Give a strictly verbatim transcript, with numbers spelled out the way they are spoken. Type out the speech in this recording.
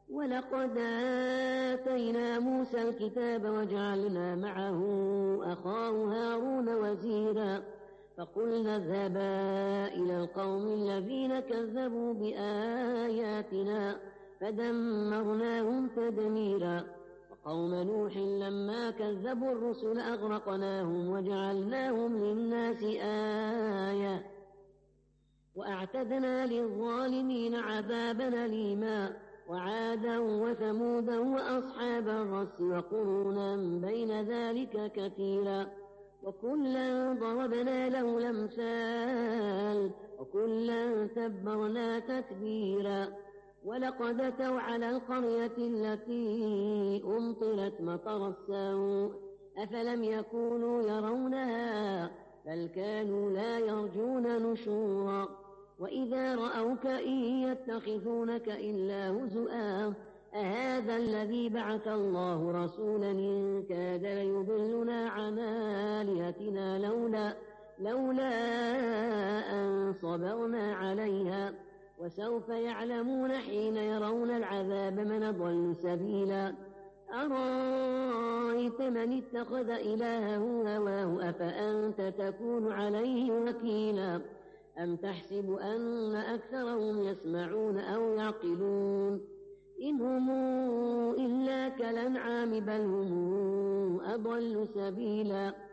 ولقد آتينا موسى الكتاب وجعلنا معه أخاه هارون وزيرا فقلنا اذهبا إلى القوم الذين كذبوا بآياتنا فدمرناهم تدميرا وقوم نوح لما كذبوا الرسل أغرقناهم وجعلناهم للناس آية وأعتدنا للظالمين عذابا أليما وعادا وثمودا وأصحاب الرس وقرونا بين ذلك كثيرا وكلا ضربنا له الأمثال وكلا تبرنا تتبيرا ولقد أتوا على القرية التي أمطرت مطر السوء أفلم يكونوا يرونها بل كانوا لا يرجون نشورا وإذا رأوك إن يتخذونك إلا هزؤا أهذا الذي بعث الله رسولا إن كاد ليضلنا عن آلهتنا لولا, لولا أن صبرنا عليها وسوف يعلمون حين يرون العذاب من أضل سبيلا أرأيت من اتخذ إلهه هواه أفأنت تكون عليه وكيلا أم تحسب أن أكثرهم يسمعون أو يعقلون إن هم إلا كالأنعام بل هم أضل سبيلا